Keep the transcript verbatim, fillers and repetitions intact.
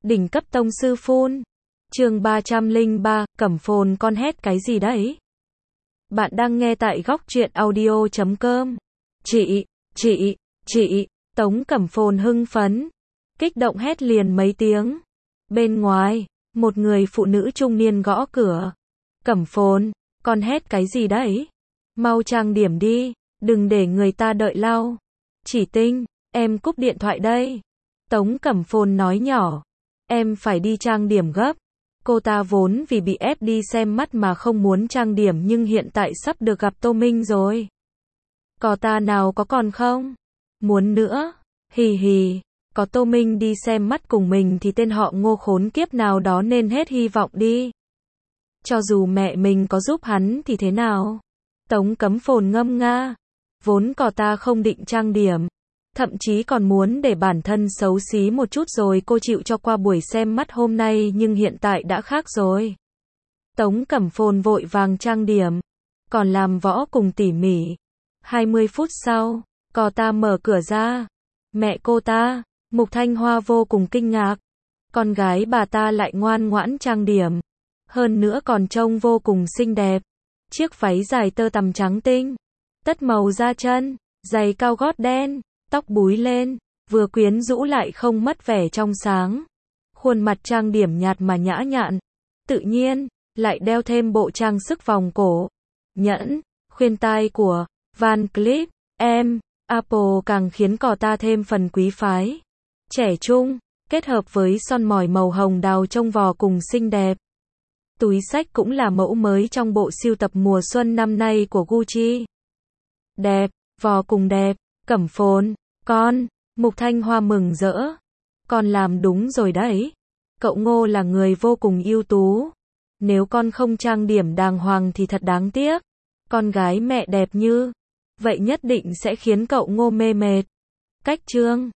Đỉnh cấp tông sư phun. Chương ba trăm lẻ ba, Cẩm Phồn con hét cái gì đấy? Bạn đang nghe tại góc truyện audio chấm com. Chị, chị, chị, Tống Cẩm Phồn hưng phấn, kích động hét liền mấy tiếng. Bên ngoài, một người phụ nữ trung niên gõ cửa. Cẩm Phồn, con hét cái gì đấy? Mau trang điểm đi, đừng để người ta đợi lâu. Chỉ Tinh, em cúp điện thoại đây. Tống Cẩm Phồn nói nhỏ, em phải đi trang điểm gấp. Cô ta vốn vì bị ép đi xem mắt mà không muốn trang điểm nhưng hiện tại sắp được gặp Tô Minh rồi. Có ta nào có còn không? Muốn nữa. Hì hì, có Tô Minh đi xem mắt cùng mình thì tên họ Ngô khốn kiếp nào đó nên hết hy vọng đi. Cho dù mẹ mình có giúp hắn thì thế nào? Tống Cẩm Phồn ngâm nga. Vốn cỏ ta không định trang điểm. Thậm chí còn muốn để bản thân xấu xí một chút rồi cô chịu cho qua buổi xem mắt hôm nay nhưng hiện tại đã khác rồi. Tống Cẩm Phồn vội vàng trang điểm. Còn làm võ cùng tỉ mỉ. hai mươi phút sau, cò ta mở cửa ra. Mẹ cô ta, Mục Thanh Hoa vô cùng kinh ngạc. Con gái bà ta lại ngoan ngoãn trang điểm. Hơn nữa còn trông vô cùng xinh đẹp. Chiếc váy dài tơ tằm trắng tinh. Tất màu da chân, giày cao gót đen. Tóc búi lên, vừa quyến rũ lại không mất vẻ trong sáng. Khuôn mặt trang điểm nhạt mà nhã nhặn. Tự nhiên, lại đeo thêm bộ trang sức vòng cổ. Nhẫn, khuyên tai của Van Cleef em, Apple càng khiến cò ta thêm phần quý phái. Trẻ trung, kết hợp với son mỏi màu hồng đào trong vò cùng xinh đẹp. Túi xách cũng là mẫu mới trong bộ sưu tập mùa xuân năm nay của Gucci. Đẹp, vò cùng đẹp. Cẩm Phồn, con, Mục Thanh Hoa mừng rỡ. Con làm đúng rồi đấy. Cậu Ngô là người vô cùng ưu tú. Nếu con không trang điểm đàng hoàng thì thật đáng tiếc. Con gái mẹ đẹp như vậy nhất định sẽ khiến cậu Ngô mê mệt. Cách chương